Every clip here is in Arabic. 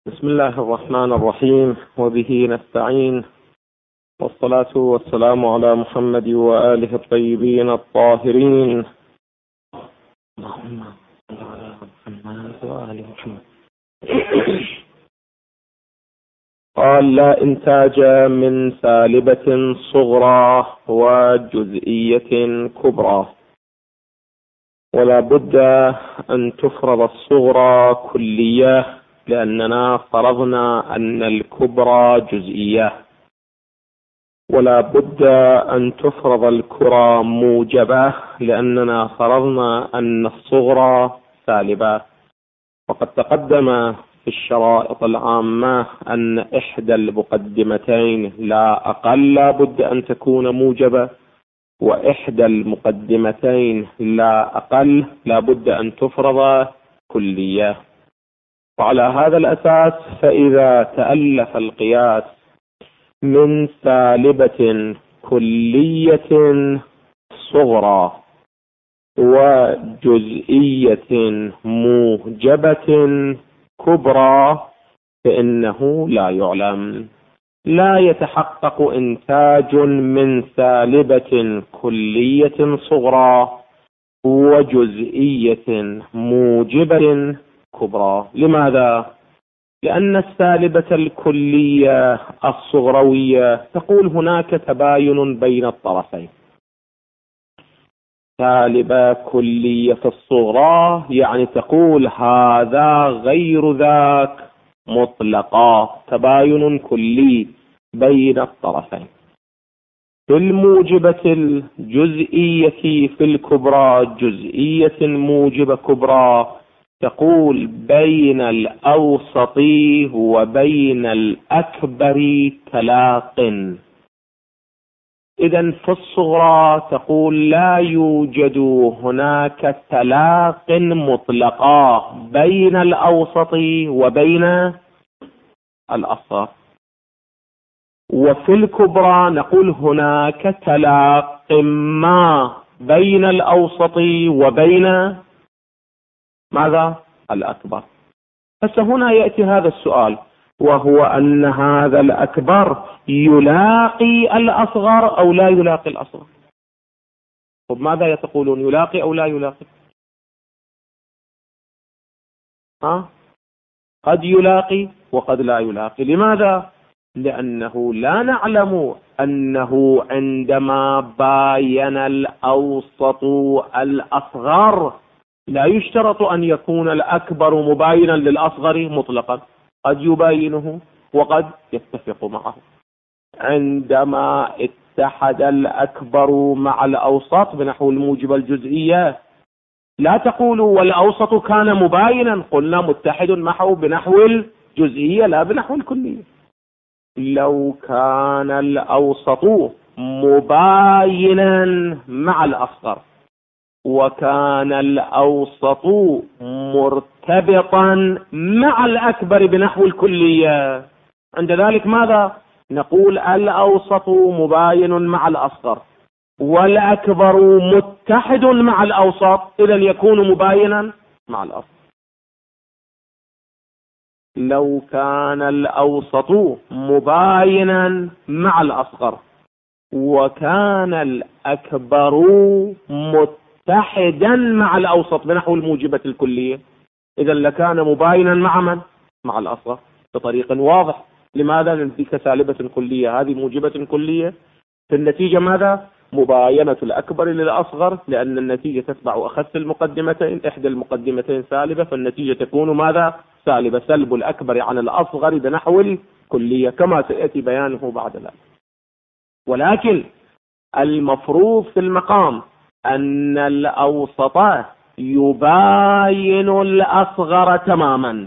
بسم الله الرحمن الرحيم، وبه نستعين، والصلاة والسلام على محمد وآله الطيبين الطاهرين. اللهم صل على محمد وآل محمد. قال: لا إنتاج من سالبة صغرى وجزئية كبرى، ولا بد أن تفرض الصغرى كلية، لأننا فرضنا أن الكبرى جزئية، ولا بد أن تفرض الكبرى موجبة، لأننا فرضنا أن الصغرى سالبة. وقد تقدم في الشرائط العامة أن إحدى المقدمتين لا أقل لا بد أن تكون موجبة، وإحدى المقدمتين لا أقل لا بد أن تفرض كلية. وعلى هذا الأساس فإذا تألف القياس من سالبة كلية صغرى وجزئية موجبة كبرى فإنه لا يعلم، لا يتحقق إنتاج من سالبة كلية صغرى وجزئية موجبة كبرى. لماذا؟ لأن السالبة الكلية الصغروية تقول هناك تباين بين الطرفين. سالبة كلية الصغرى يعني تقول هذا غير ذاك مطلقا، تباين كلي بين الطرفين. في الموجبة الجزئية في الكبرى جزئية موجبة كبرى تقول بين الأوسط وبين الأكبر تلاق. إذن في الصغرى تقول لا يوجد هناك تلاق مطلقا بين الأوسط وبين الأصغر. وفي الكبرى نقول هناك تلاق ما بين الأوسط وبين ماذا؟ الأكبر. فهنا يأتي هذا السؤال، وهو أن هذا الأكبر يلاقي الأصغر أو لا يلاقي الأصغر. طب ماذا تقولون، يلاقي أو لا يلاقي؟ قد يلاقي وقد لا يلاقي. لماذا؟ لأنه لا نعلم أنه عندما باين الأوسط الأصغر لا يشترط أن يكون الأكبر مباينا للأصغر مطلقا، قد يباينه وقد يتفق معه. عندما اتحد الأكبر مع الأوسط بنحو الموجب الجزئية لا تقولوا والأوسط كان مباينا، قلنا متحد معه بنحو الجزئية لا بنحو الكلية. لو كان الأوسط مباينا مع الأصغر وكان الأوسط مرتبطا مع الأكبر بنحو الكلية، عند ذلك ماذا نقول؟ الأوسط مباين مع الأصغر والأكبر متحد مع الأوسط، إذن يكون مباينا مع الأصغر. لو كان الأوسط مباينا مع الأصغر وكان الأكبر متحدا مع الأوسط بنحو الموجبة الكلية، إذا لكان مباينا مع من؟ مع الأصغر بطريق واضح. لماذا؟ لأن تلك سالبة كلية، هذه موجبة كلية، في النتيجة ماذا؟ مباينة الأكبر للأصغر، لأن النتيجة تتبع أخذ المقدمتين، إحدى المقدمتين سالبة، فالنتيجة تكون ماذا؟ سالبة، سلب الأكبر عن الأصغر بنحو الكلية كما سيأتي بيانه بعد ذلك. ولكن المفروض في المقام أن الأوسط يباين الأصغر تماما،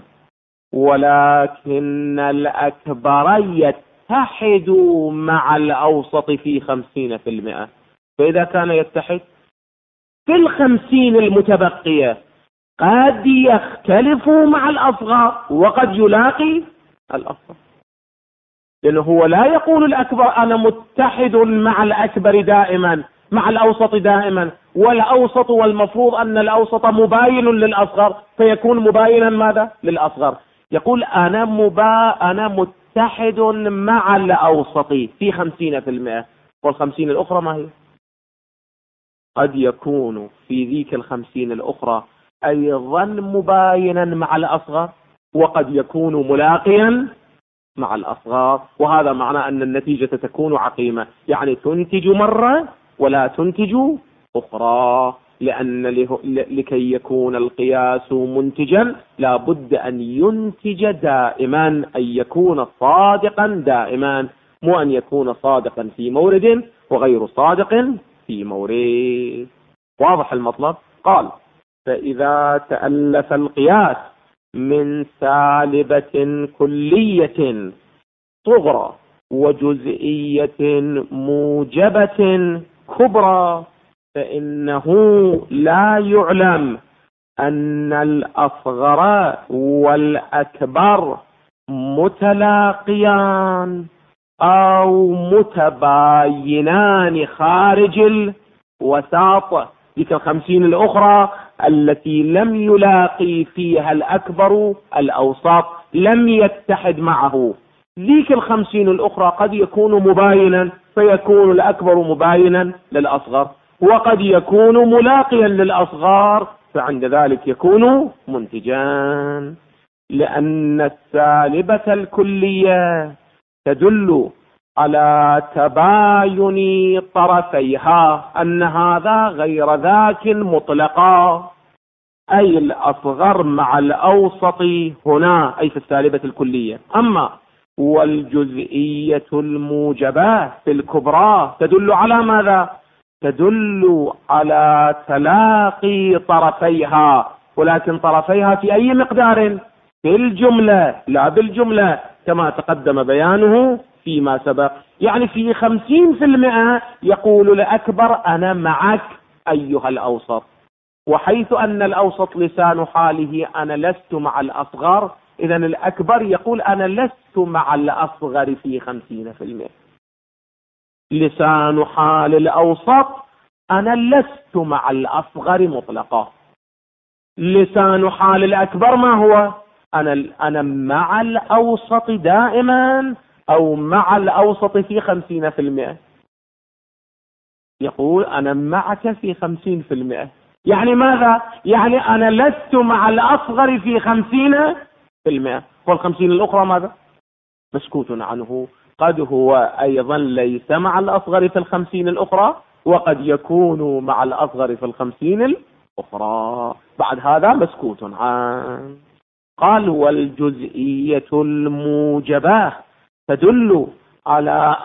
ولكن الأكبر يتحد مع الأوسط في 50%. فإذا كان يتحد في 50 المتبقية قد يختلف مع الأصغر وقد يلاقي الأصغر، لأنه هو لا يقول الأكبر أنا متحد مع الأكبر دائما مع الأوسط دائما، والأوسط والمفروض أن الأوسط مباين للأصغر فيكون مباينا ماذا؟ للأصغر. يقول أنا متحد مع الأوسط في 50%، وال50 الأخرى ما هي؟ قد يكون في ذيك ال50 الأخرى أيضا مباينا مع الأصغر، وقد يكون ملاقيا مع الأصغر، وهذا معنى أن النتيجة تكون عقيمة، يعني تنتج مرة ولا تنتج أخرى، لأن لكي يكون القياس منتجا لا بد أن ينتج دائما، أن يكون صادقا دائما، مو أن يكون صادقا في مورد وغير صادق في مورد. واضح المطلب؟ قال: فإذا تألف القياس من سالبة كلية صغرى وجزئية موجبة كبرى، فإنه لا يعلم أن الأصغر والأكبر متلاقيان أو متباينان خارج الوساط. ذيك ال50 الأخرى التي لم يلاقي فيها الأكبر الأوسط، لم يتحد معه. ذيك ال50 الأخرى قد يكون مباينا، فيكون الأكبر مباينا للأصغر، وقد يكون ملاقيا للأصغر، فعند ذلك يكون منتجان، لأن السالبة الكلية تدل على تباين طرفيها، أن هذا غير ذاك مطلقا، أي الأصغر مع الأوسط هنا، أي في السالبة الكلية. أما والجزئية الموجبة في الكبرى تدل على ماذا؟ تدل على تلاقي طرفيها، ولكن طرفيها في أي مقدار؟ في الجملة لا بالجملة، كما تقدم بيانه فيما سبق. يعني في 50% يقول الأكبر أنا معك أيها الأوسط، وحيث أن الأوسط لسان حاله أنا لست مع الأصغر، إذن الأكبر يقول أنا لست مع الأصغر في 50%. لسان حال الأوسط أنا لست مع الأصغر مطلقا. لسان حال الأكبر ما هو؟ أنا مع الأوسط دائما، أو مع الأوسط في 50%. يقول أنا معك في 50%، يعني ماذا؟ يعني أنا لست مع الأصغر في 50%، وال50 الأخرى ماذا؟ مسكوت عنه. قد هو أيضا ليس مع الأصغر في 50 الأخرى، وقد يكون مع الأصغر في 50 الأخرى، بعد هذا مسكوت عنه. قال: والجزئية الموجبة تدل على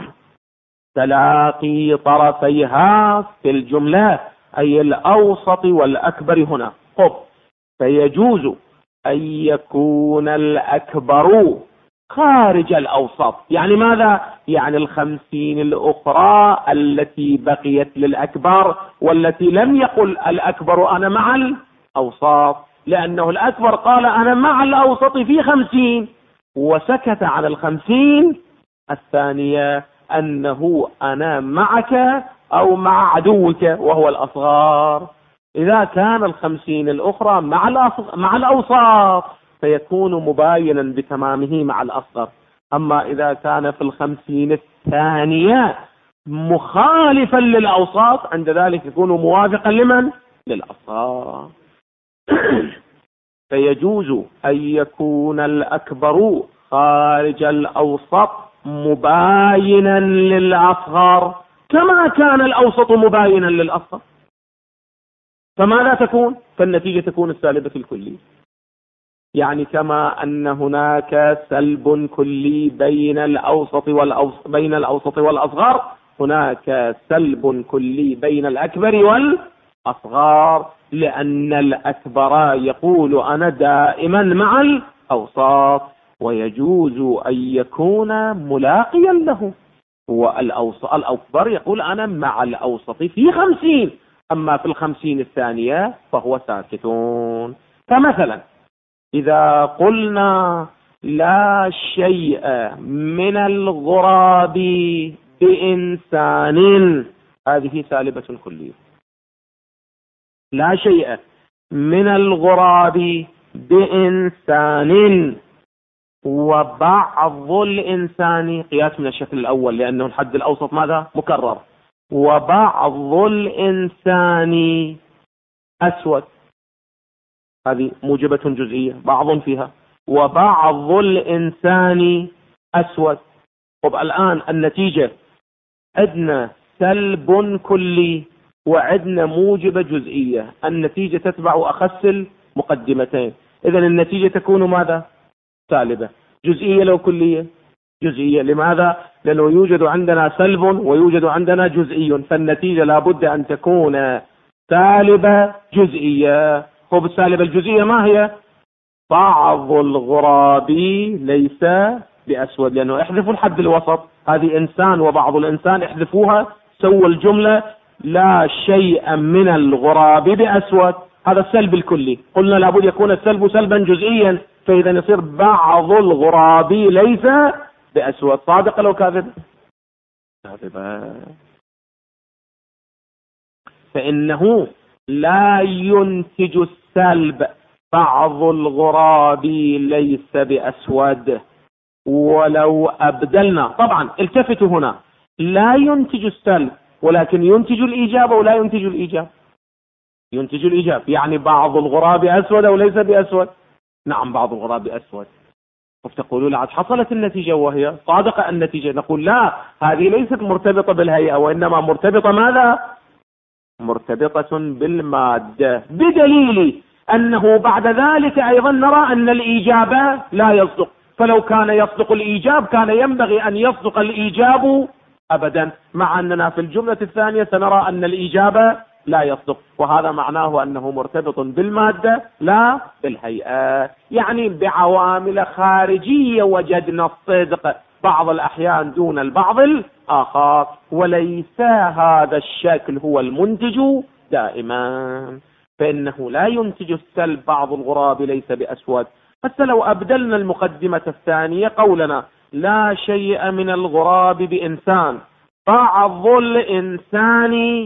تلاقي طرفيها في الجملة، أي الأوسط والأكبر هنا. فيجوز أن يكون الأكبر خارج الأوسط. يعني ماذا؟ يعني 50 الأخرى التي بقيت للأكبر، والتي لم يقل الأكبر أنا مع الأوسط، لأنه الأكبر قال أنا مع الأوسط في 50، وسكت عن 50 الثانية أنه أنا معك أو مع عدوك وهو الأصغر. إذا كان 50 الأخرى مع الأوسط فيكون مباينا بتمامه مع الأصغر. أما إذا كان في 50 الثانية مخالفا للأوساط، عند ذلك يكون موافقا لمن؟ للأصغر. فيجوز أن يكون الأكبر خارج الأوسط مباينا للأصغر، كما كان الأوسط مباينا للأصغر. فماذا تكون؟ فالنتيجة تكون السالبة الكلية. يعني كما أن هناك سلب كلي بين الأوسط والأصغر، هناك سلب كلي بين الأكبر والأصغر، لأن الأكبر يقول أنا دائما مع الأوسط، ويجوز أن يكون ملاقيا له. والأكبر يقول أنا مع الأوسط في 50، أما في 50 الثانية فهو ساكتون. فمثلا إذا قلنا لا شيء من الغراب بإنسان، هذه سالبة كلية. لا شيء من الغراب بإنسان وبعض الإنسان، قياس من الشكل الأول لأنه الحد الأوسط ماذا؟ مكرر. وبعض الإنسان أسود، هذه موجبة جزئية، بعض فيها. وبعض الإنسان أسود. طب الآن النتيجة عندنا سلب كلي وعندنا موجبة جزئية، النتيجة تتبع أخس المقدمتين، إذا النتيجة تكون ماذا؟ سالبة. جزئية لو كلية؟ جزئية. لماذا؟ لأنه يوجد عندنا سلب ويوجد عندنا جزئي، فالنتيجة لابد أن تكون سالبة جزئية. هو السالبة الجزئية ما هي؟ بعض الغراب ليس بأسود، لأنه احذفوا الحد الوسط، هذه إنسان وبعض الإنسان احذفوها، سووا الجملة لا شيء من الغراب بأسود، هذا السلب الكلي. قلنا لابد يكون السلب سلبا جزئيا، فإذا يصير بعض الغراب ليس بأسود. صادق لو كاذب؟ كاذبا. فإنه لا ينتج السلب بعض الغراب ليس بأسود. ولو أبدلنا، طبعا التفتوا هنا، لا ينتج السلب ولكن ينتج الإيجاب ولا ينتج الإيجاب؟ ينتج الإيجاب، يعني بعض الغراب أسود أو ليس بأسود؟ نعم بعض الغراب أسود. فتقولوا لا حصلت النتيجة وهي صادقة النتيجة، نقول لا، هذه ليست مرتبطة بالهيئة وإنما مرتبطة ماذا؟ مرتبطة بالمادة، بدليل أنه بعد ذلك أيضا نرى أن الإيجاب لا يصدق، فلو كان يصدق الإيجاب كان ينبغي أن يصدق الإيجاب أبدا، مع أننا في الجملة الثانية سنرى أن الإيجاب لا يصدق، وهذا معناه أنه مرتبط بالمادة لا بالهيئة، يعني بعوامل خارجية وجدنا الصدق بعض الأحيان دون البعض الآخر، وليس هذا الشكل هو المنتج دائما. فإنه لا ينتج السلب بعض الغراب ليس بأسود. حتى لو أبدلنا المقدمة الثانية قولنا لا شيء من الغراب بإنسان، بعض الإنسان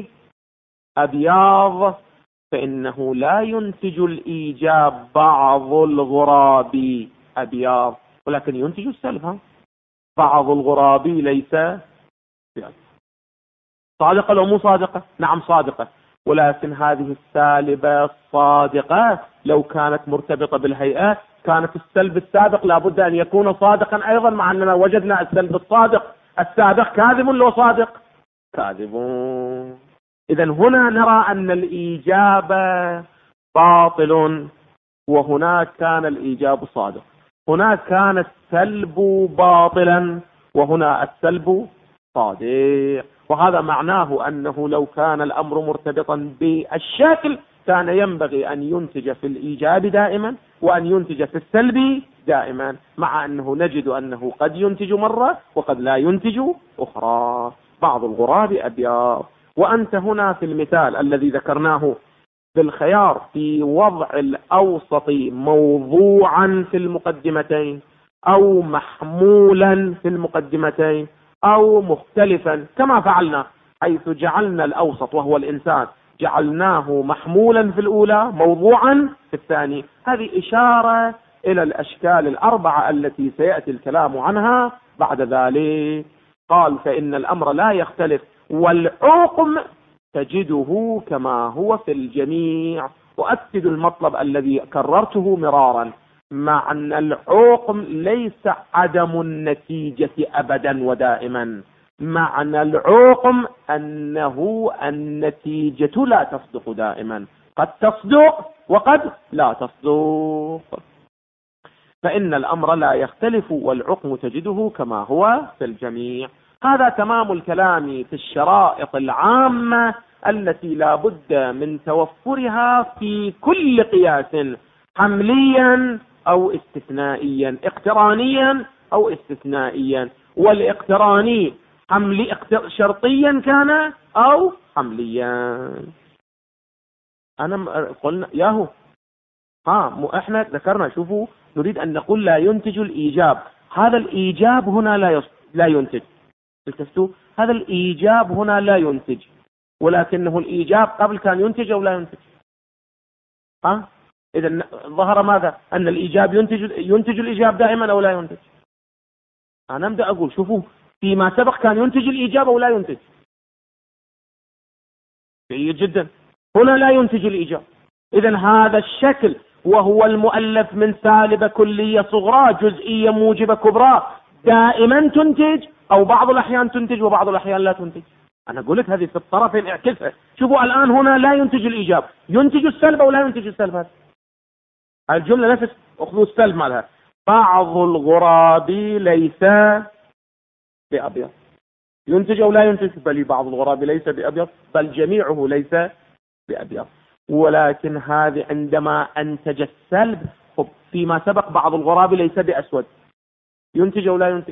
أبياض، فإنه لا ينتج الإيجاب بعض الغراب أبياض، ولكن ينتج السلب. بعض الغراب ليس بأبياض. صادقة لو مو صادقة؟ نعم صادقة، ولكن هذه السالبة الصادقة لو كانت مرتبطة بالهيئة كانت السلب السابق لابد أن يكون صادقا أيضا، مع أننا وجدنا السلب الصادق السابق كاذب لو صادق؟ كاذب. إذا هنا نرى أن الإيجاب باطل وهناك كان الإيجاب صادق، هناك كان السلب باطلا وهنا السلب صادق، وهذا معناه أنه لو كان الأمر مرتبطا بالشكل كان ينبغي أن ينتج في الإيجاب دائما وأن ينتج في السلب دائما، مع أنه نجد أنه قد ينتج مرة وقد لا ينتج أخرى. بعض الغراب أبيض. وأنت هنا في المثال الذي ذكرناه بالخيار في وضع الأوسط موضوعا في المقدمتين أو محمولا في المقدمتين أو مختلفا كما فعلنا، حيث جعلنا الأوسط وهو الإنسان جعلناه محمولا في الأولى موضوعا في الثاني. هذه إشارة إلى الأشكال الأربعة التي سيأتي الكلام عنها بعد ذلك. قال فإن الأمر لا يختلف والحكم تجده كما هو في الجميع. وأكد المطلب الذي كررته مرارا، معنى الحكم ليس عدم النتيجة أبدا ودائما، معنى الحكم أنه النتيجة لا تصدق دائما، قد تصدق وقد لا تصدق. فإن الأمر لا يختلف والحكم تجده كما هو في الجميع. هذا تمام الكلام في الشرائط العامة التي لا بد من توفرها في كل قياس، حمليا أو استثنائيا، اقترانيا أو استثنائيا. والاقتراني حملي شرطيا كان أو حمليا. أنا قلنا ياهو احنا ذكرنا، شوفوا نريد أن نقول لا ينتج الإيجاب، هذا الإيجاب هنا لا ينتج. التفتوا هذا الإيجاب هنا لا ينتج، ولكنه الإيجاب قبل كان ينتج أو لا ينتج؟ إذا ظهر ماذا؟ أن الإيجاب ينتج الإيجاب دائما أو لا ينتج. أنا أبدأ أقول شوفوا فيما سبق كان ينتج الإيجاب أو لا ينتج. جيد جدا. هنا لا ينتج الإيجاب. إذا هذا الشكل وهو المؤلف من سالبة كلية صغرى جزئية موجبة كبرى دائما تنتج، أو بعض الأحيان تنتج وبعض الأحيان لا تنتج. أنا أقول لك هذه في الطرفين اعكسها. شوفوا الآن هنا لا ينتج الإيجاب، ينتج السلب أو لا ينتج السلب؟ هذه الجملة نفس أخذوا السلب مالها. بعض الغراب ليس بأبيض، ينتج أو لا ينتج؟ بل بعض الغراب ليس بأبيض، بل جميعه ليس بأبيض. ولكن هذه عندما أنتج السلب، فيما سبق بعض الغراب ليس بأسود، ينتج أو لا ينتج؟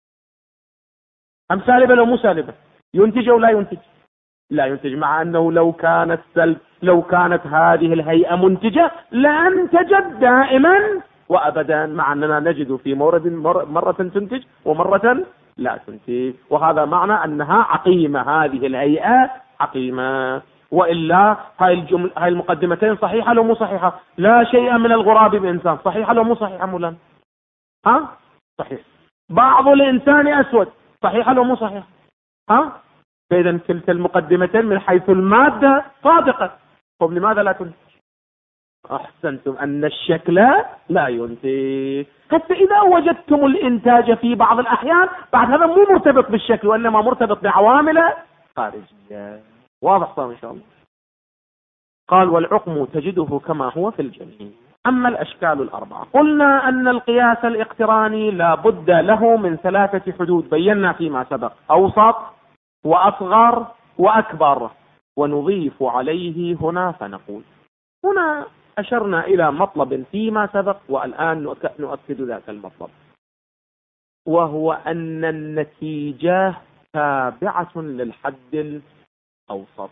أم سالبة لو مو سالبة؟ ينتج أو لا ينتج؟ لا ينتج. مع أنه لو كانت هذه الهيئة منتجة لأنتجت دائما وأبدا، مع أننا نجد في مورد مرة تنتج ومرة لا تنتج. وهذا معنى أنها عقيمة، هذه الهيئة عقيمة. وإلا هاي المقدمتين صحيحة لو مو صحيحة؟ لا شيء من الغراب بإنسان، صحيحة لو مو صحيحة مولانا؟ ها صحيح. بعض الإنسان أسود، صحيحة لو مو صحيحة؟ ها. فإذا كلتا المقدمتين من حيث المادة صادقة، طب لماذا لا تنتج؟ أحسنتم، أن الشكل لا ينتج. حتى إذا وجدتم الإنتاج في بعض الأحيان، بعد هذا مو مرتبط بالشكل وإنما مرتبط بعوامل خارجية. واضح صار إن شاء الله. قال والعقم تجده كما هو في الجميع. أما الأشكال الأربعة، قلنا أن القياس الاقتراني لا بد له من 3 حدود بينا فيما سبق: أوسط وأصغر وأكبر. ونضيف عليه هنا فنقول، هنا أشرنا إلى مطلب فيما سبق والآن نؤكد ذاك المطلب، وهو أن النتيجة تابعة للحد الأوسط.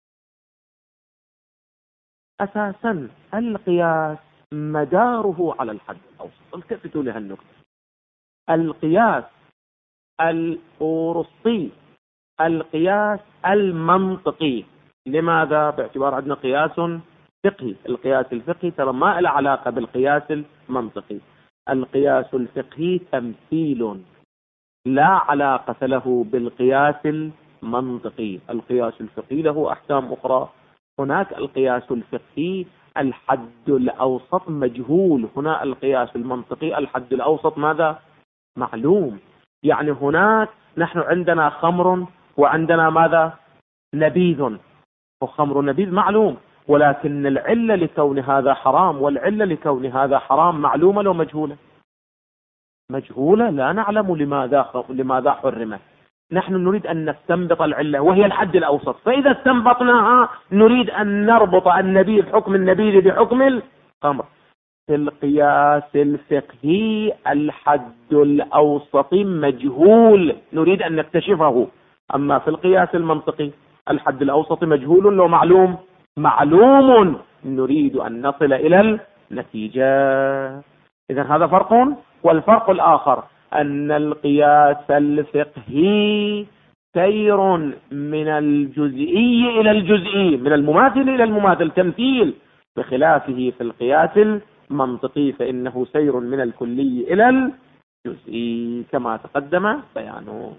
أساسا القياس مداره على الحد الأوسط. التفتوا لها النقطة. القياس الأورسطي، القياس المنطقي. لماذا؟ باعتبار عندنا قياس فقهي. القياس الفقهي ترى ما له علاقة بالقياس المنطقي. القياس الفقهي تمثيل، لا علاقة له بالقياس المنطقي. القياس الفقهي له أحكام أخرى. هناك القياس الفقهي الحد الأوسط مجهول، هنا القياس المنطقي الحد الأوسط ماذا؟ معلوم. يعني هناك نحن عندنا خمر وعندنا ماذا؟ نبيذ. وخمر نبيذ معلوم، ولكن العلة لكون هذا حرام والعلة لكون هذا حرام معلومة لو مجهولة؟ مجهولة، لا نعلم لماذا حرمت. نحن نريد أن نستنبط العلة وهي الحد الأوسط، فإذا استنبطناها نريد أن نربط النبيذ، حكم النبيذ بحكم الخمر. في القياس الفقهي الحد الأوسط مجهول، نريد أن نكتشفه. أما في القياس المنطقي الحد الأوسط مجهول لو معلوم؟ معلوم، نريد أن نصل إلى النتيجة. إذن هذا فرق. والفرق الآخر أن القياس الفقهي سير من الجزئي إلى الجزئي، من المماثل إلى المماثل، تمثيل، بخلافه في القياس المنطقي فإنه سير من الكلي إلى الجزئي كما تقدم بيانه.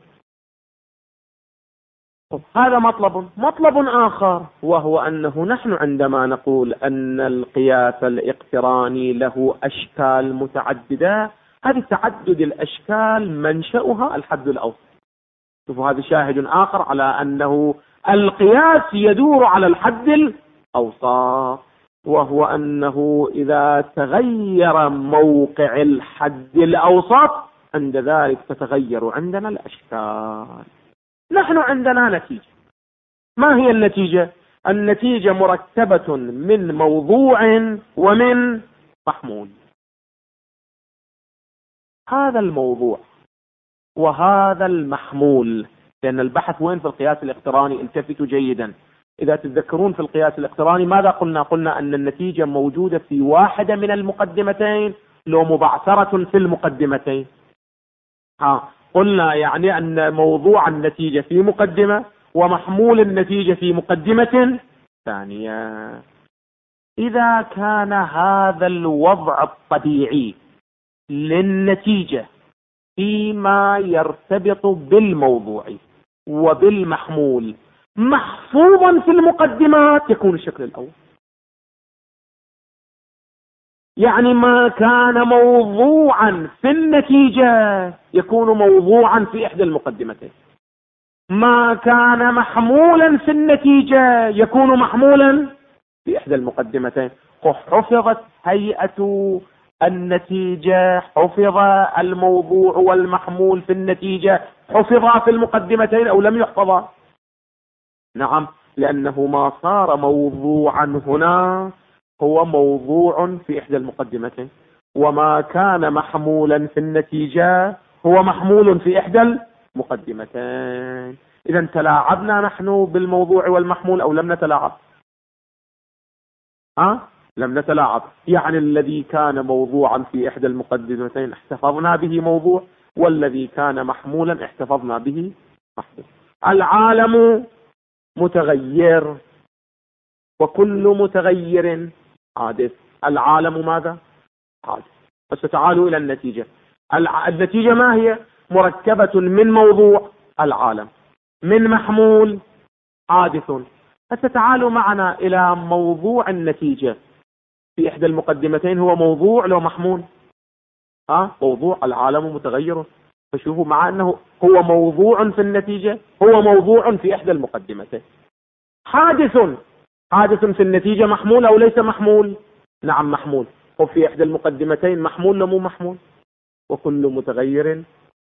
هذا مطلب آخر، وهو أنه نحن عندما نقول أن القياس الاقتراني له أشكال متعددة، هذه تعدد الأشكال منشأها الحد الأوسط. شوفوا هذا شاهد آخر على أنه القياس يدور على الحد الأوسط، وهو أنه إذا تغير موقع الحد الأوسط عند ذلك تتغير عندنا الأشكال. نحن عندنا نتيجة. ما هي النتيجة؟ النتيجة مركبة من موضوع ومن محمول. هذا الموضوع وهذا المحمول، لأن البحث وين في القياس الاقتراني؟ التفتوا جيدا. إذا تتذكرون في القياس الاقتراني ماذا قلنا؟ قلنا أن النتيجة موجودة في واحدة من المقدمتين لو مبعثرة في المقدمتين. قلنا يعني أن موضوع النتيجة في مقدمة ومحمول النتيجة في مقدمة ثانية. إذا كان هذا الوضع الطبيعي للنتيجة فيما يرتبط بالموضوع وبالمحمول محفوظا في المقدمات يكون الشكل الأول. يعني ما كان موضوعا في النتيجة يكون موضوعا في إحدى المقدمتين، ما كان محمولا في النتيجة يكون محمولا في إحدى المقدمتين. حفظت هيئة النتيجة، حفظ الموضوع والمحمول في النتيجة، حفظا في المقدمتين أو لم يحفظا؟ نعم، لأنه ما صار موضوعا هنا هو موضوع في إحدى المقدمتين، وما كان محمولا في النتيجة هو محمول في إحدى المقدمتين. إذا تلاعبنا نحن بالموضوع والمحمول أو لم نتلاعب؟ لم نتلاعب. يعني الذي كان موضوعا في إحدى المقدمتين احتفظنا به موضوع، والذي كان محمولا احتفظنا به محمول. العالم متغير وكل متغير حادث. العالم ماذا؟ حادث. بس تعالوا إلى النتيجة. النتيجة ما هي؟ مركبة من موضوع العالم، من محمول حادث. فتعالوا معنا إلى موضوع النتيجة في إحدى المقدمتين. هو موضوع لو محمول؟ موضوع. العالم متغير. فشوفوا، مع أنه هو موضوع في النتيجة هو موضوع في إحدى المقدمتين. حادث. حادث في النتيجة محمول أو ليس محمول؟ نعم محمول. وفي إحدى المقدمتين محمول لو مو محمول؟ وكل متغير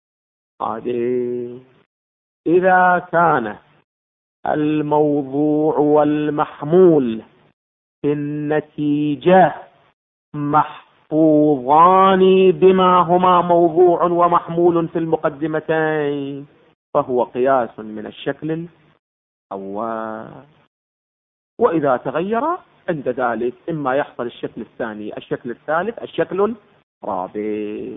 حادث. إذا كان الموضوع والمحمول في النتيجة محفوظان بما هما موضوع ومحمول في المقدمتين فهو قياس من الشكل الأول. وإذا تغير عند ذلك إما يحصل الشكل الثاني، الشكل الثالث، الشكل الرابع.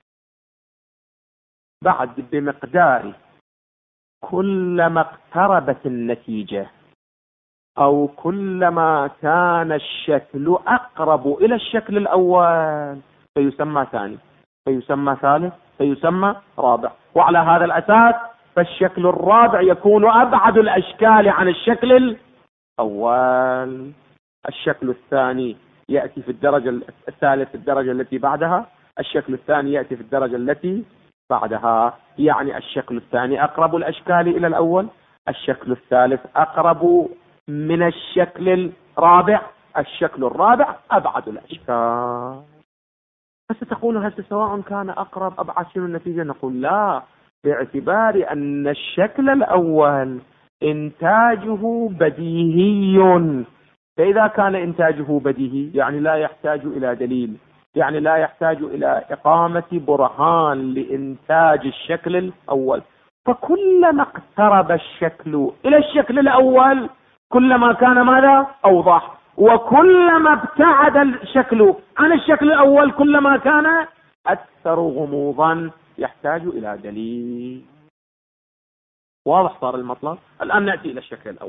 بعد بمقدار كلما اقتربت النتيجة أو كلما كان الشكل أقرب إلى الشكل الأول فيسمى ثاني، فيسمى ثالث، فيسمى رابع. وعلى هذا الأساس فالشكل الرابع يكون أبعد الأشكال عن الشكل الأول. الشكل الثاني يأتي في الدرجة الثالث في الدرجة التي بعدها، الشكل الثاني يأتي في الدرجة التي بعدها. يعني الشكل الثاني أقرب الأشكال إلى الأول، الشكل الثالث أقرب من الشكل الرابع، الشكل الرابع أبعد الأشكال. فستقول هل سواء كان أقرب أبعد شنو النتيجة؟ نقول لا، باعتبار أن الشكل الأول إنتاجه بديهي. فإذا كان إنتاجه بديهي يعني لا يحتاج إلى دليل، يعني لا يحتاج إلى إقامة برهان لإنتاج الشكل الأول. فكلما اقترب الشكل إلى الشكل الأول كلما كان ماذا؟ أوضح. وكلما ابتعد الشكل عن الشكل الأول كلما كان أكثر غموضا يحتاج إلى دليل. واضح صار المطلب؟ الآن نأتي إلى الشكل الأول.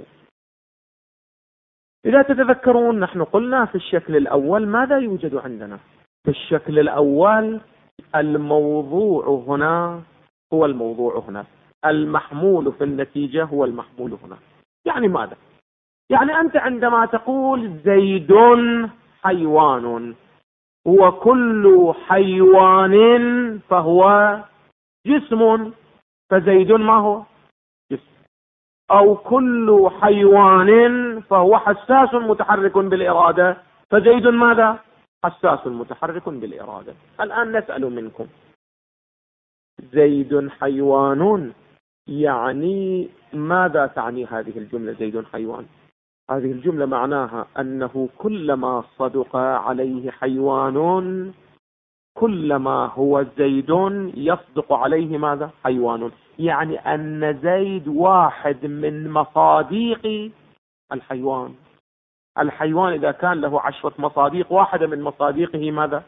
إذا تتذكرون نحن قلنا في الشكل الأول ماذا يوجد عندنا؟ في الشكل الأول الموضوع هنا هو الموضوع هنا، المحمول في النتيجة هو المحمول هنا. يعني ماذا؟ يعني أنت عندما تقول زيد حيوان، وكل حيوان فهو جسم، فزيد ما هو؟ جسم. أو كل حيوان فهو حساس متحرك بالإرادة، فزيد ماذا؟ حساس متحرك بالإرادة. الآن نسأل منكم، زيد حيوان يعني ماذا تعني هذه الجملة زيد حيوان؟ هذه الجملة معناها أنه كلما صدق عليه حيوان كلما هو زيد يصدق عليه ماذا؟ حيوان. يعني أن زيد واحد من مصاديق الحيوان. الحيوان إذا كان له 10 مصاديق واحدة من مصاديقه ماذا؟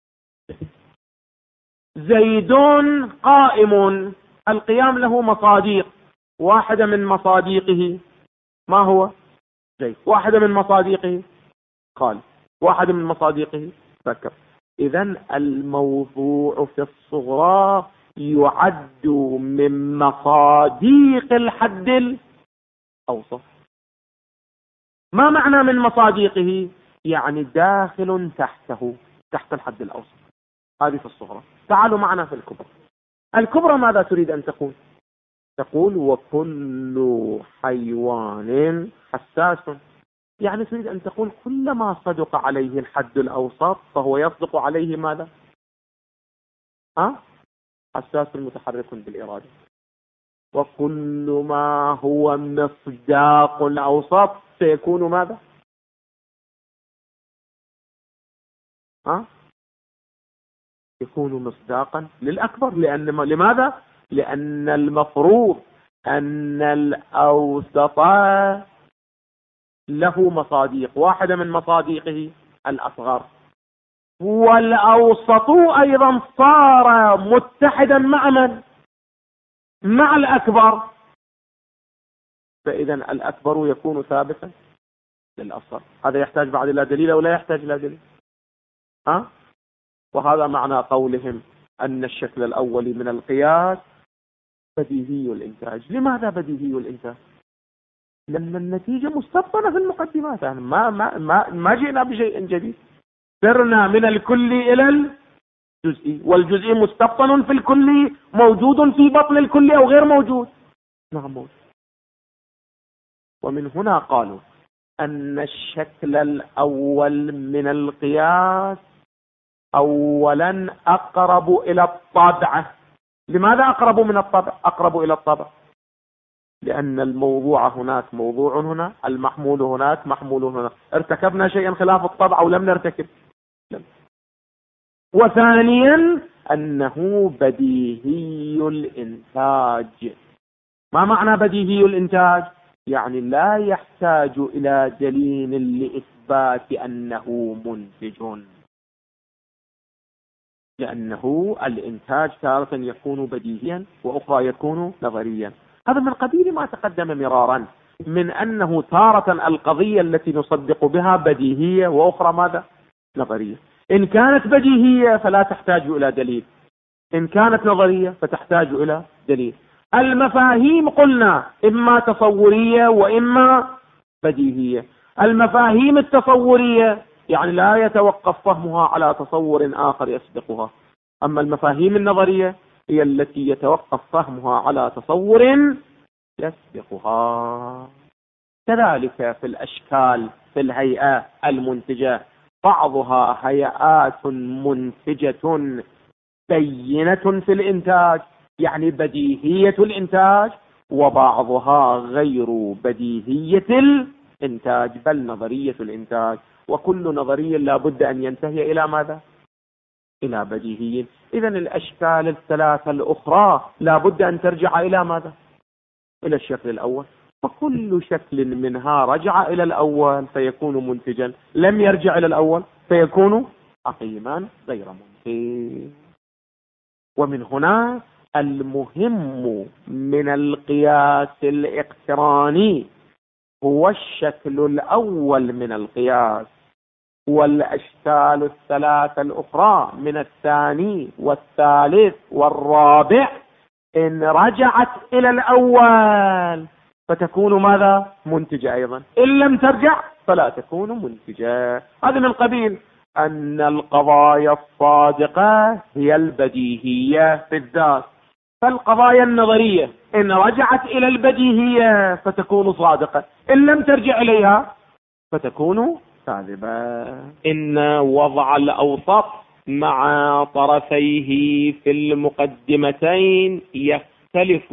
زيد قائم، القيام له مصاديق، واحدة من مصاديقه ما هو؟ زيد. واحدة من مصاديقه قال. واحد من مصادقه ذكر. إذن الموضوع في الصغرى يعد من مصاديق الحد الأوسط. ما معنى من مصاديقه؟ يعني داخل تحته، تحت الحد الأوسط. هذه في الصغرى. تعالوا معنا في الكبرى. الكبرى ماذا تريد أن تقول؟ تقول وكل حيوان حساس. يعني تريد أن تقول كلما صدق عليه الحد الأوسط فهو يصدق عليه ماذا؟ حساس متحرك بالإرادة. وكل ما هو مصداق الأوسط سيكون ماذا؟ يكون مصداقا للأكبر. لماذا؟ لأن المفروض أن الأوسط له مصاديق، واحدة من مصاديقه الأصغر، والأوسط أيضا صار متحدا مع من؟ مع الأكبر. فإذا الأكبر يكون ثابتا للأصغر. هذا يحتاج بعد إلى دليل أو لا يحتاج إلى دليل؟ وهذا معنى قولهم أن الشكل الأول من القياس بديهي الإنتاج. لماذا بديهي الإنتاج؟ لأن النتيجة مستبطنة في المقدمات. يعني ما جئنا بشيء جديد، سرنا من الكلي إلى الجزئي، والجزئي مستبطن في الكلي، موجود في بطن الكلي أو غير موجود؟ نعم موجود. ومن هنا قالوا أن الشكل الأول من القياس أولا أقرب إلى الطبع. لماذا أقرب من الطبع؟ أقرب إلى الطبع لأن الموضوع هناك موضوع هنا، المحمول هناك محمول هنا. ارتكبنا شيئا خلاف الطبع أو لم نرتكب؟ لم. وثانيا أنه بديهي الإنتاج. ما معنى بديهي الإنتاج؟ يعني لا يحتاج إلى دليل لإثبات أنه منتج، لأنه الإنتاج تارة يكون بديهيا وأخرى يكون نظريا. هذا من قبيل ما تقدم مرارا من أنه تارة القضية التي نصدق بها بديهية وأخرى ماذا؟ نظرية. إن كانت بديهية فلا تحتاج إلى دليل، إن كانت نظرية فتحتاج إلى دليل. المفاهيم قلنا إما تصورية وإما بديهية. المفاهيم التصورية يعني لا يتوقف فهمها على تصور آخر يسبقها، أما المفاهيم النظرية هي التي يتوقف فهمها على تصور يسبقها. كذلك في الأشكال، في الهيئات المنتجة، بعضها هيئات منتجة بينة في الإنتاج يعني بديهية الإنتاج، وبعضها غير بديهية الإنتاج بل نظرية الإنتاج. وكل نظرية لا بد أن ينتهي إلى ماذا؟ إلى بديهي. إذن الأشكال الثلاثة الأخرى لا بد أن ترجع إلى ماذا؟ إلى الشكل الأول. فكل شكل منها رجع إلى الأول فيكون منتجا، لم يرجع إلى الأول فيكون عقيما غير منتج. ومن هنا المهم من القياس الاقتراني هو الشكل الأول من القياس، والأشكال الثلاثة الأخرى من الثاني والثالث والرابع إن رجعت إلى الأول فتكون ماذا؟ منتجة أيضا. إن لم ترجع فلا تكون منتجة. هذا من قبيل أن القضايا الصادقة هي البديهية في الذات، فالقضايا النظرية إن رجعت إلى البديهية فتكون صادقة، إن لم ترجع إليها فتكون كاذبة. إن وضع الأوسط مع طرفيه في المقدمتين يختلف،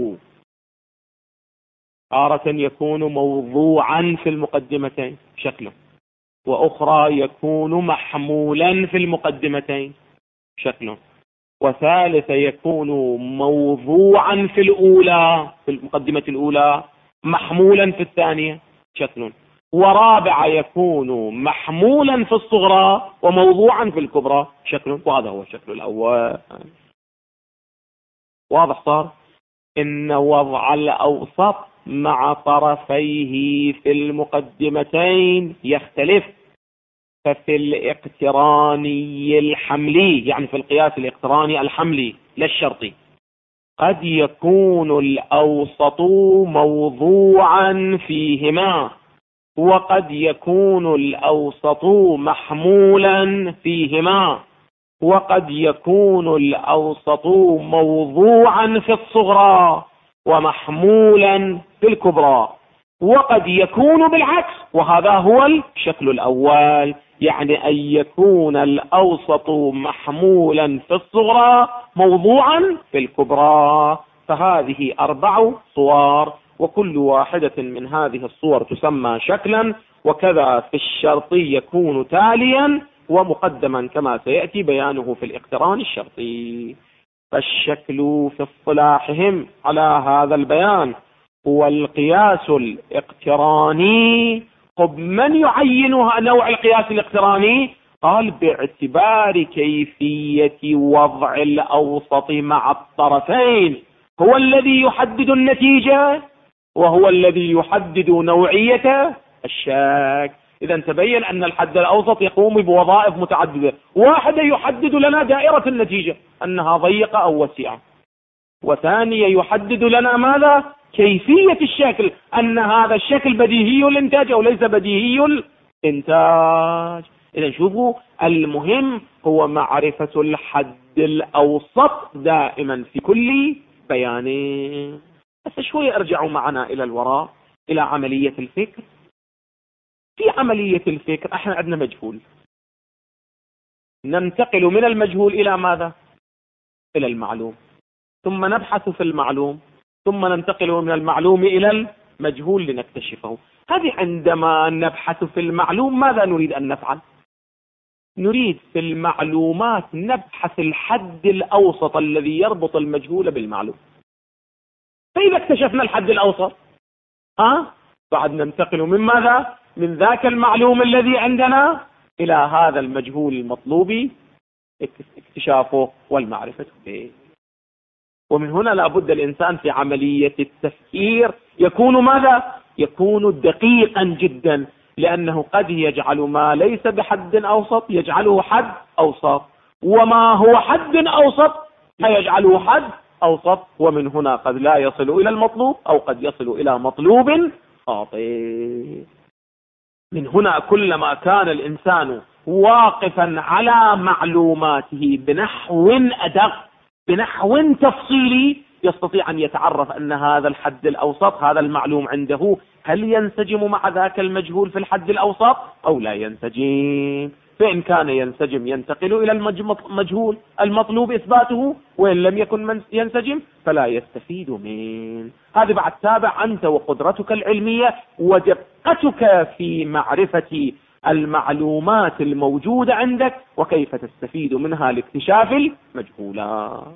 تارة يكون موضوعا في المقدمتين شكله، وأخرى يكون محمولا في المقدمتين شكله، وثالثة يكون موضوعا في الأولى في المقدمة الأولى محمولا في الثانية شكل، ورابعة يكون محمولا في الصغرى وموضوعا في الكبرى شكل. وهذا هو الشكل الأول. واضح صار؟ إن وضع الأوسط مع طرفيه في المقدمتين يختلف، ففي الاقتراني الحملي، يعني في القياس الاقتراني الحملي لا الشرطي، قد يكون الأوسط موضوعا فيهما، وقد يكون الأوسط محمولا فيهما، وقد يكون الأوسط موضوعا في الصغرى ومحمولا في الكبرى، وقد يكون بالعكس، وهذا هو الشكل الأول، يعني أن يكون الأوسط محمولا في الصغرى موضوعا في الكبرى. فهذه 4 صور، وكل واحدة من هذه الصور تسمى شكلا، وكذا في الشرطي يكون تاليا ومقدما كما سيأتي بيانه في الاقتران الشرطي. فالشكل في اصطلاحهم على هذا البيان هو القياس الاقتراني. طب من يعين نوع القياس الاقتراني؟ قال باعتبار كيفية وضع الأوسط مع الطرفين، هو الذي يحدد النتيجة وهو الذي يحدد نوعية الشك. إذا تبين أن الحد الأوسط يقوم بوظائف متعددة، واحدة يحدد لنا دائرة النتيجة أنها ضيقة أو وسيعة، وثانية يحدد لنا ماذا؟ كيفية الشكل، أن هذا الشكل بديهي الإنتاج أو ليس بديهي الإنتاج. إذا شوفوا، المهم هو معرفة الحد الأوسط دائما في كل بيان. بس شوي ارجعوا معنا إلى الوراء، إلى عملية الفكر. في عملية الفكر احنا عندنا مجهول، ننتقل من المجهول إلى ماذا؟ إلى المعلوم، ثم نبحث في المعلوم، ثم ننتقل من المعلوم إلى المجهول لنكتشفه. هذه عندما نبحث في المعلوم ماذا نريد أن نفعل؟ نريد في المعلومات نبحث الحد الأوسط الذي يربط المجهول بالمعلوم. فإذا اكتشفنا الحد الأوسط بعد ننتقل من ماذا؟ من ذاك المعلوم الذي عندنا إلى هذا المجهول المطلوب اكتشافه والمعرفة به. ومن هنا لابد الإنسان في عملية التفكير يكون ماذا؟ يكون دقيقا جدا، لأنه قد يجعل ما ليس بحد أوسط يجعله حد أوسط، وما هو حد أوسط لا يجعله حد أوسط، ومن هنا قد لا يصل إلى المطلوب أو قد يصل إلى مطلوب خاطئ. من هنا كلما كان الإنسان واقفا على معلوماته بنحو أدق، بنحو تفصيلي، يستطيع أن يتعرف أن هذا الحد الأوسط، هذا المعلوم عنده، هل ينسجم مع ذاك المجهول في الحد الأوسط أو لا ينسجم. فإن كان ينسجم ينتقل إلى المجهول المطلوب إثباته، وإن لم يكن ينسجم فلا يستفيد منه. هذا بعد تابع أنت وقدرتك العلمية ودقتك في معرفة المعلومات الموجودة عندك وكيف تستفيد منها لاكتشاف المجهولات.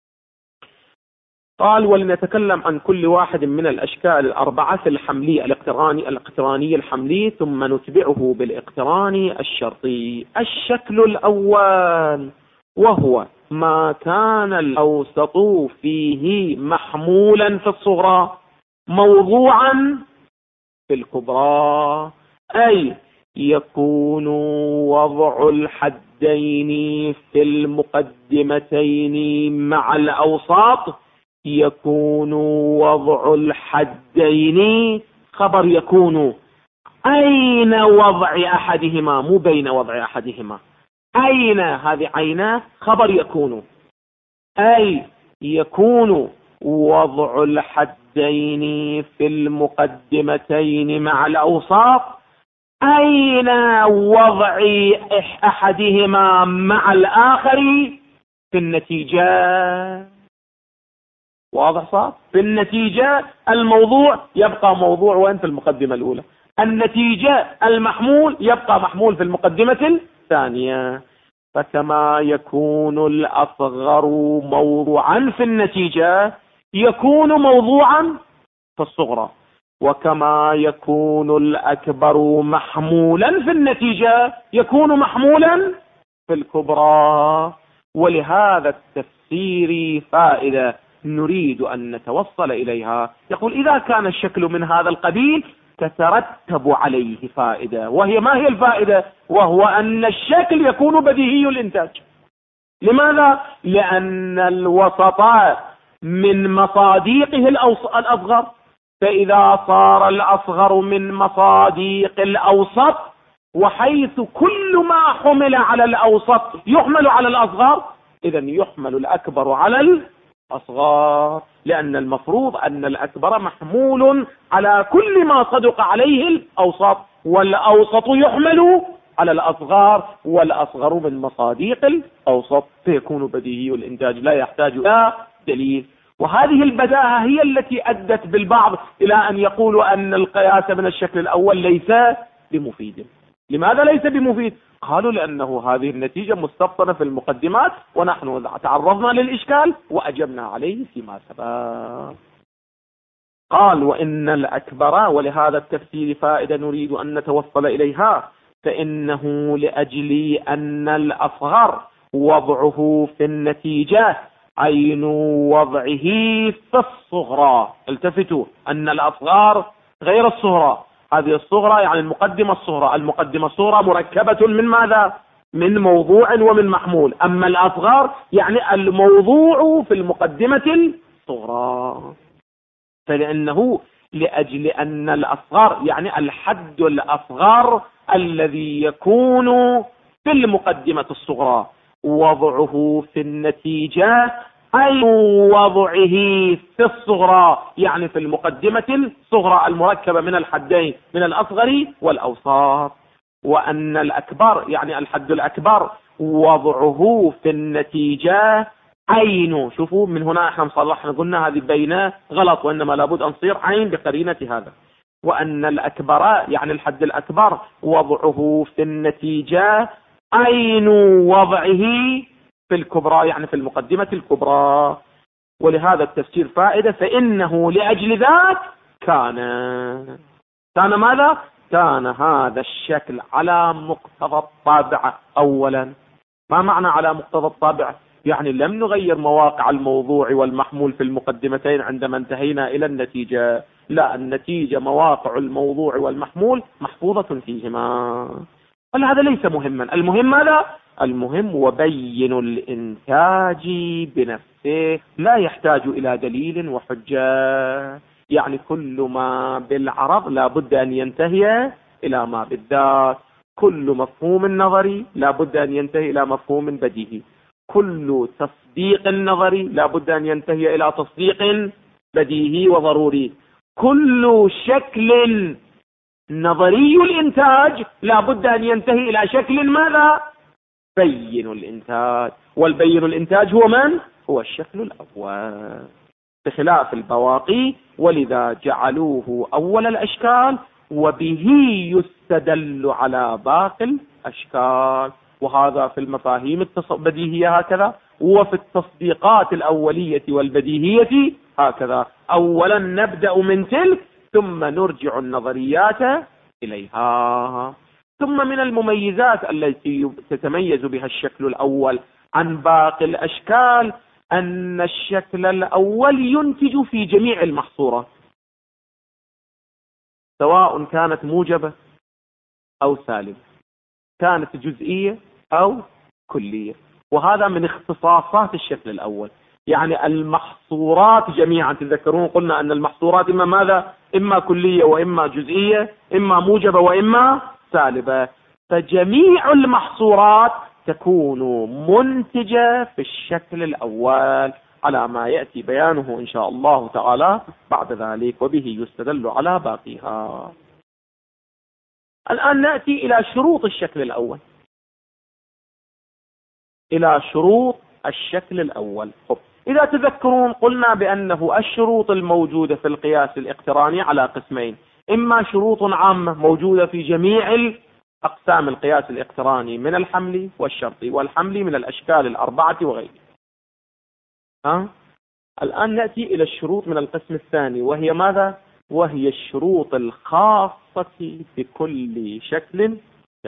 قال ولنتكلم عن كل واحد من الأشكال 4 في الحملي الاقتراني الحملي، ثم نتبعه بالاقتراني الشرطي. الشكل الأول وهو ما كان الأوسط فيه محمولا في الصغرى موضوعا في الكبرى، أي يكون وضع الحدين في المقدمتين مع الأوساط، يكون وضع الحدين خبر يكون أين وضع أحدهما، مو بين وضع أحدهما، أين، هذه عيناه خبر يكون، أي يكون وضع الحدين في المقدمتين مع الأوساط، أين وضع أحدهما مع الآخر في النتيجة. واضح صار؟ في النتيجة الموضوع يبقى موضوع وين؟ في المقدمة الأولى. النتيجة المحمول يبقى محمول في المقدمة الثانية. فكما يكون الأصغر موضوعا في النتيجة يكون موضوعا في الصغرى، وكما يكون الأكبر محمولا في النتيجة يكون محمولا في الكبرى. ولهذا التفسير فائدة نريد أن نتوصل إليها. يقول إذا كان الشكل من هذا القبيل تترتب عليه فائدة، وهي ما هي الفائدة؟ وهو أن الشكل يكون بديهي الإنتاج. لماذا؟ لأن الوسط من مصاديقه الأصغر، فإذا صار الأصغر من مصاديق الأوسط، وحيث كل ما حمل على الأوسط يحمل على الأصغر، إذن يحمل الأكبر على الأصغر، لأن المفروض أن الأكبر محمول على كل ما صدق عليه الأوسط، والأوسط يحمل على الأصغر، والأصغر من مصاديق الأوسط، فيكون بديهي الإنتاج لا يحتاج إلى دليل. وهذه البداهة هي التي أدت بالبعض إلى أن يقولوا أن القياس من الشكل الأول ليس بمفيد. لماذا ليس بمفيد؟ قالوا لأنه هذه النتيجة مستبطنة في المقدمات، ونحن تعرضنا للإشكال وأجبنا عليه فيما سبق. قال وإن الأكبر، ولهذا التفسير فائدة نريد أن نتوصل إليها، فإنه لأجل أن الأصغر وضعه في النتيجة عين وضعه في الصغرى. التفتوا أن الأصغر غير الصغرى، هذه الصغرى يعني المقدمة الصغرى، المقدمة الصغرى مركبة من ماذا؟ من موضوع ومن محمول. أما الأصغر يعني الموضوع في المقدمة الصغرى، فلأنه لأجل أن الأصغر يعني الحد الأصغر الذي يكون في المقدمة الصغرى وضعه في النتيجة أي وضعه في الصغرى، يعني في المقدمة الصغرى المركبة من الحدين من الأصغر والأوسط. وأن الأكبر يعني الحد الأكبر وضعه في النتيجة عين. شوفوا من هنا احنا مصلحنا قلنا هذه بينة غلط، وإنما لابد أن تصير عين بقرينة هذا. وأن الأكبر يعني الحد الأكبر وضعه في النتيجة عين وضعه في الكبرى، يعني في المقدمة الكبرى. ولهذا التفسير فائدة، فإنه لأجل ذاك كان ماذا؟ كان هذا الشكل على مقتضى الطابع. أولا ما معنى على مقتضى الطابع؟ يعني لم نغير مواقع الموضوع والمحمول في المقدمتين عندما انتهينا إلى النتيجة، لا، النتيجة مواقع الموضوع والمحمول محفوظة فيهما. هذا ليس مهما، المهم ماذا؟ المهم وبين الإنتاج بنفسه، لا يحتاج إلى دليل وحجة. يعني كل ما بالعرض لا بد أن ينتهي إلى ما بالذات، كل مفهوم نظري لا بد أن ينتهي إلى مفهوم بديهي، كل تصديق نظري لا بد أن ينتهي إلى تصديق بديهي وضروري، كل شكل نظري الإنتاج لا بد أن ينتهي إلى شكل ماذا؟ بين الإنتاج. والبين الإنتاج هو من؟ هو الشكل الأول بخلاف البواقي، ولذا جعلوه أول الأشكال وبه يستدل على باقي الأشكال. وهذا في المفاهيم البديهية هكذا، وفي التصديقات الأولية والبديهية هكذا. أولا نبدأ من تلك ثم نرجع النظريات إليها. ثم من المميزات التي تتميز بها الشكل الأول عن باقي الأشكال أن الشكل الأول ينتج في جميع المحصورات، سواء كانت موجبة أو سالبة، كانت جزئية أو كلية. وهذا من اختصاصات الشكل الأول، يعني المحصورات جميعا. تذكرون قلنا أن المحصورات إما ماذا؟ إما كلية وإما جزئية، إما موجبة وإما سالبة. فجميع المحصورات تكون منتجة في الشكل الأول على ما يأتي بيانه إن شاء الله تعالى بعد ذلك، وبه يستدل على باقيها. الآن نأتي إلى شروط الشكل الأول، إلى شروط الشكل الأول. إذا تذكرون قلنا بأنه الشروط الموجودة في القياس الاقتراني على قسمين، إما شروط عامة موجودة في جميع أقسام القياس الاقتراني من الحمل والشرطي والحمل من الأشكال الأربعة وغيرها. الآن نأتي إلى الشروط من القسم الثاني، وهي ماذا؟ وهي الشروط الخاصة بكل شكل.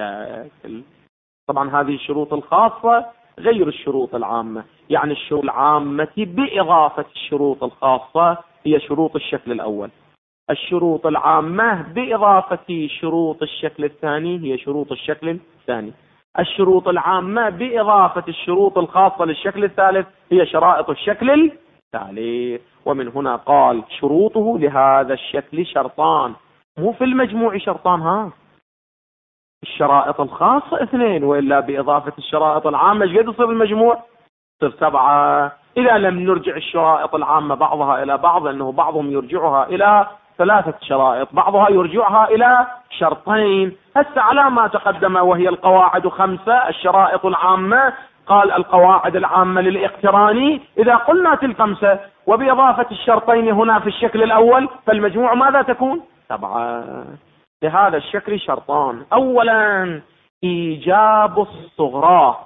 طبعا هذه الشروط الخاصة غير الشروط العامة، يعني الشروط العامة بإضافة الشروط الخاصة هي شروط الشكل الأول. الشروط العامة بإضافة شروط الشكل الثاني هي شروط الشكل الثاني. الشروط العامة بإضافة الشروط الخاصة للشكل الثالث هي شرائط الشكل الثالث. ومن هنا قال شروطه لهذا الشكل شرطان، مو في المجموع شرطان، ها الشرائط الخاصة 2، وإلا بإضافة الشرائط العامة ايش قد يصير المجموع؟ يصير 7 إذا لم نرجع الشرائط العامة بعضها إلى بعض، لأنه بعضهم يرجعها إلى 3 شرائط، بعضها يرجعها إلى شرطين. هسه على ما تقدم وهي القواعد 5 الشرائط العامة، قال القواعد العامة للاقتران إذا قلنا تلك 5 وبإضافة الشرطين هنا في الشكل الأول فالمجموع ماذا تكون؟ 7. لهذا الشكل شرطان. أولا إيجاب الصغرى.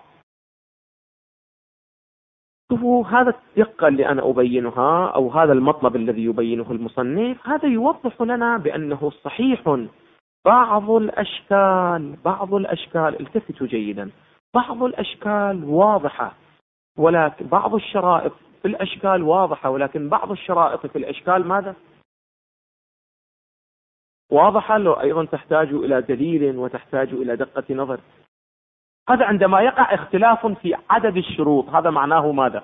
شوفوا هذا الدقة اللي أنا أبينها أو هذا المطلب الذي يبينه المصنف، هذا يوضح لنا بأنه صحيح بعض الأشكال التفتوا جيدا، بعض الأشكال واضحة، ولكن بعض الشرائط في الأشكال واضحة، ولكن بعض الشرائط في الأشكال ماذا؟ واضحة، لو أيضا تحتاج إلى دليل وتحتاج إلى دقة نظر. هذا عندما يقع اختلاف في عدد الشروط هذا معناه ماذا؟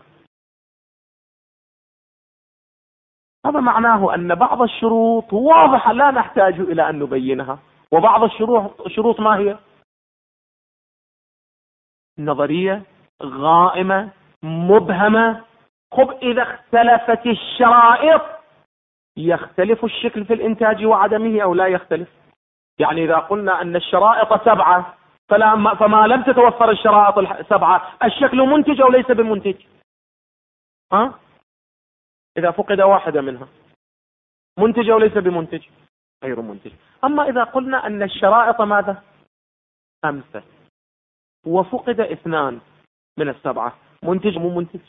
هذا معناه أن بعض الشروط واضحة لا نحتاج إلى أن نبينها، وبعض الشروط ما هي؟ نظرية، غائمة، مبهمة. خب إذا اختلفت الشرائط يختلف الشكل في الإنتاج وعدمه أو لا يختلف؟ يعني إذا قلنا أن الشرائط 7 فما لم تتوفر الشرائط 7 الشكل منتج أو ليس بمنتج؟ إذا فقد واحدة منها منتج أو ليس بمنتج؟ غير منتج. أما إذا قلنا أن الشرائط ماذا؟ 5 وفقد 2 من 7 منتج مو منتج؟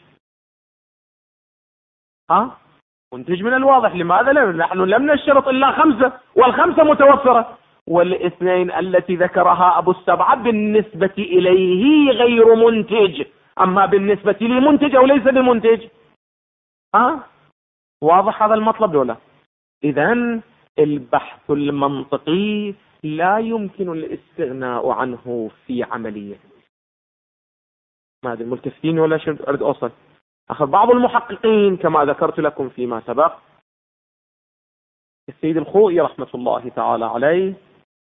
منتج من الواضح. لماذا؟ نحن لم نشترط إلا 5 والخمسة متوفرة، والاثنين التي ذكرها أبو السبعة بالنسبة إليه غير منتج، أما بالنسبة لي منتج أو ليس بمنتج. واضح هذا المطلب ولا؟ إذن البحث المنطقي لا يمكن الاستغناء عنه في عملية. ما أدري ملتفتين ولا شو أريد أوصل؟ بعض المحققين كما ذكرت لكم فيما سبق، السيد الخوئي رحمة الله تعالى عليه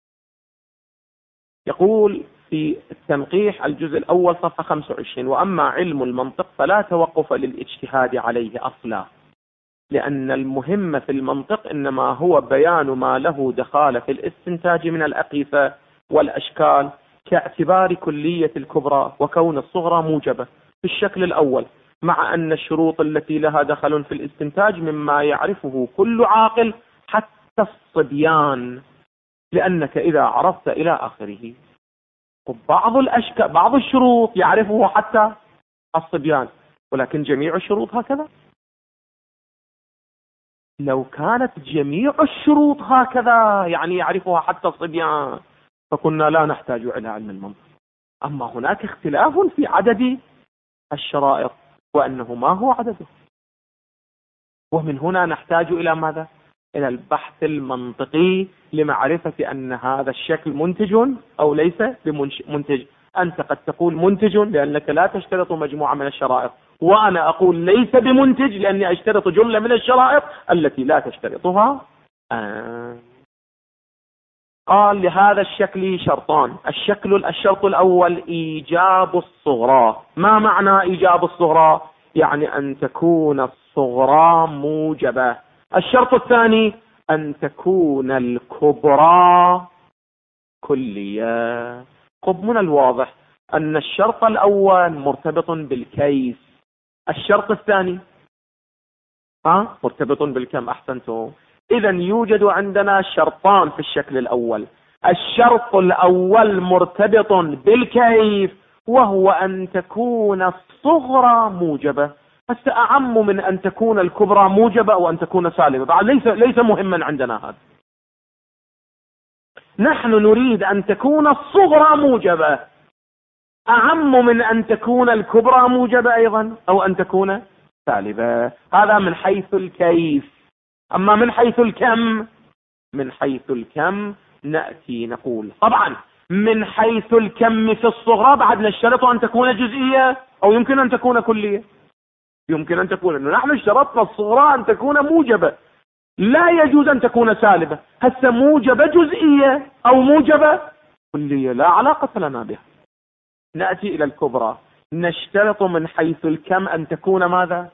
يقول في التنقيح الجزء الأول صفحة 25: وأما علم المنطق فلا توقف للاجتهاد عليه أصلا، لأن المهم في المنطق إنما هو بيان ما له دخالة في الاستنتاج من الأقيسة والأشكال، كاعتبار كلية الكبرى وكون الصغرى موجبة في الشكل الأول، مع أن الشروط التي لها دخل في الاستنتاج مما يعرفه كل عاقل حتى الصبيان، لأنك إذا عرفت إلى آخره. بعض الشروط يعرفه حتى الصبيان، ولكن جميع الشروط هكذا؟ لو كانت جميع الشروط هكذا يعني يعرفها حتى الصبيان فكنا لا نحتاج إلى علم المنطق. أما هناك اختلاف في عدد الشرائط وأنه ما هو عدده، ومن هنا نحتاج إلى ماذا؟ إلى البحث المنطقي لمعرفة أن هذا الشكل منتج أو ليس بمنتج. أنت قد تقول منتج لأنك لا تشترط مجموعة من الشرائط، وأنا أقول ليس بمنتج لأني أشترط جملة من الشرائط التي لا تشترطها. قال لهذا الشكل شرطان: الشرط الأول إيجاب الصغرى. ما معنى إيجاب الصغرى؟ يعني أن تكون الصغرى موجبة. الشرط الثاني أن تكون الكبرى كلية. قد من الواضح أن الشرط الأول مرتبط بالكيف، الشرط الثاني مرتبط بالكم. أحسنتم. إذن يوجد عندنا شرطان في الشكل الأول: الشرط الأول مرتبط بالكيف وهو أن تكون الصغرى موجبة. بس أعم من أن تكون الكبرى موجبة أو أن تكون سالبة، ليس مهما عندنا هذا. نحن نريد أن تكون الصغرى موجبة، أعم من أن تكون الكبرى موجبة أيضا أو أن تكون سالبة. هذا من حيث الكيف. أما من حيث الكم من حيث الكم نأتي نقول طبعا من حيث الكم في الصغرى بعد نشترط أن تكون جزئية أو يمكن أن تكون كلية. يمكن أن تكون، إنه نحن اشترطنا الصغرى أن تكون موجبة، لا يجوز أن تكون سالبة. هسه موجبة جزئية أو موجبة كلية لا علاقة لنا بها. نأتي إلى الكبرى، نشترط من حيث الكم أن تكون ماذا؟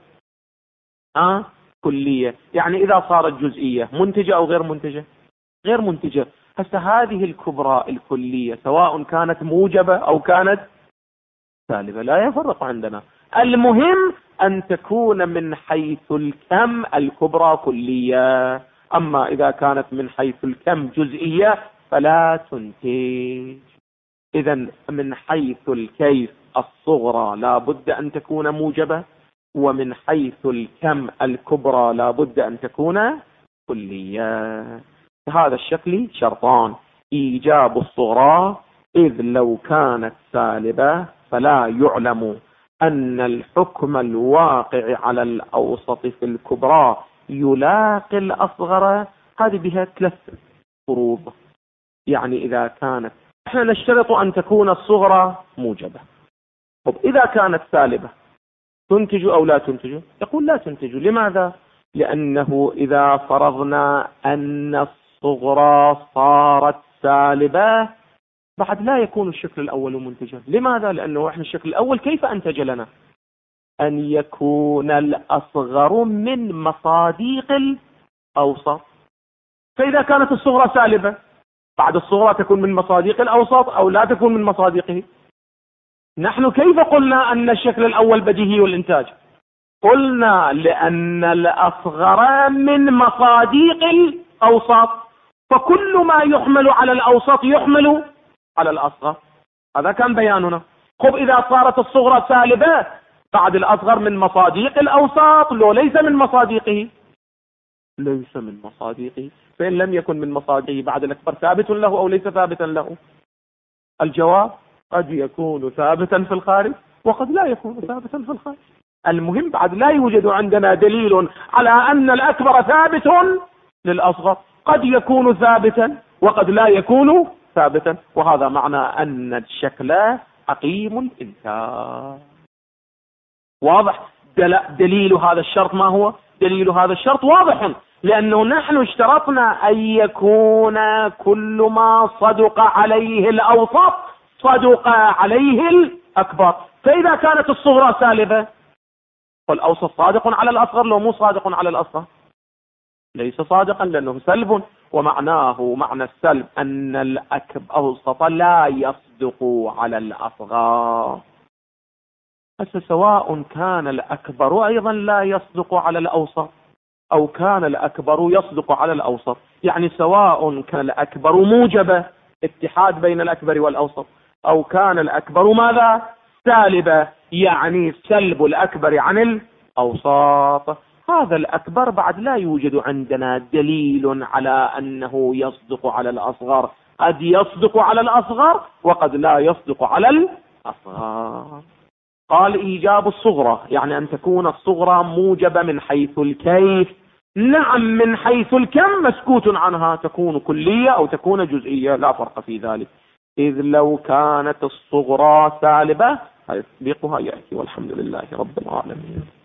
كلية. يعني إذا صارت جزئية منتجة أو غير منتجة؟ غير منتجة. هسه هذه الكبرى الكلية سواء كانت موجبة أو كانت سالبة لا يفرق عندنا، المهم أن تكون من حيث الكم الكبرى كلية. أما إذا كانت من حيث الكم جزئية فلا تنتج. إذن من حيث الكيف الصغرى لا بد أن تكون موجبة، ومن حيث الكم الكبرى لا بد أن تكون كلية. هذا الشكل شرطان: إيجاب الصغرى، إذ لو كانت سالبة فلا يعلم أن الحكم الواقع على الأوسط في الكبرى يلاقي الأصغر. هذه بها 3 فروض. يعني إذا كانت، احنا نشترط أن تكون الصغرى موجبة. طب إذا كانت سالبة تنتج أو لا تنتج؟ يقول لا تنتج. لماذا؟ لأنه إذا فرضنا أن الصغرى صارت سالبة بعد لا يكون الشكل الأول منتجا. لماذا؟ لأنه احنا الشكل الأول كيف أنتج لنا؟ أن يكون الأصغر من مصاديق الأوسط. فإذا كانت الصغرى سالبة بعد الصغرى تكون من مصاديق الأوسط أو لا تكون من مصاديقه؟ نحن كيف قلنا أن الشكل الأول بديهي الإنتاج؟ قلنا لأن الأصغر من مصاديق الأوسط، فكل ما يحمل على الأوسط يحمل على الأصغر. هذا كان بياننا. خب إذا صارت الصغرى سالبة بعد الأصغر من مصاديق الأوسط لو ليس من مصاديقه؟ ليس من مصاديقه. فإن لم يكن من مصاديقه بعد الأكبر ثابت له أو ليس ثابتا له؟ الجواب قد يكون ثابتا في الخارج وقد لا يكون ثابتا في الخارج. المهم بعد لا يوجد عندنا دليل على أن الأكبر ثابت للأصغر، قد يكون ثابتا وقد لا يكون ثابتا، وهذا معنى أن الشكل عقيم الإنتاج. واضح؟ دليل هذا الشرط ما هو؟ دليل هذا الشرط واضح، لأنه نحن اشترطنا أن يكون كل ما صدق عليه الأوسط صدق عليه الأكبر. فإذا كانت الصغرى سالبة فالأوسط صادق على الأصغر لو مو صادق على الأصغر؟ ليس صادقا لأنه سلب، ومعناه معنى السلب أن الأوسط لا يصدق على الأصغر. سواء كان الأكبر أيضا لا يصدق على الأوسط أو كان الأكبر يصدق على الأوسط، يعني سواء كان الأكبر موجبة اتحاد بين الأكبر والأوسط أو كان الأكبر ماذا؟ سالبة، يعني سلب الأكبر عن الأوسط. هذا الأكبر بعد لا يوجد عندنا دليل على أنه يصدق على الأصغر، قد يصدق على الأصغر وقد لا يصدق على الأصغر. قال إيجاب الصغرى يعني أن تكون الصغرى موجبة من حيث الكيف. نعم من حيث الكم مسكوت عنها، تكون كلية أو تكون جزئية لا فرق في ذلك. إذ لو كانت الصغرى سالبة، تطبيقها يأتي، والحمد لله رب العالمين.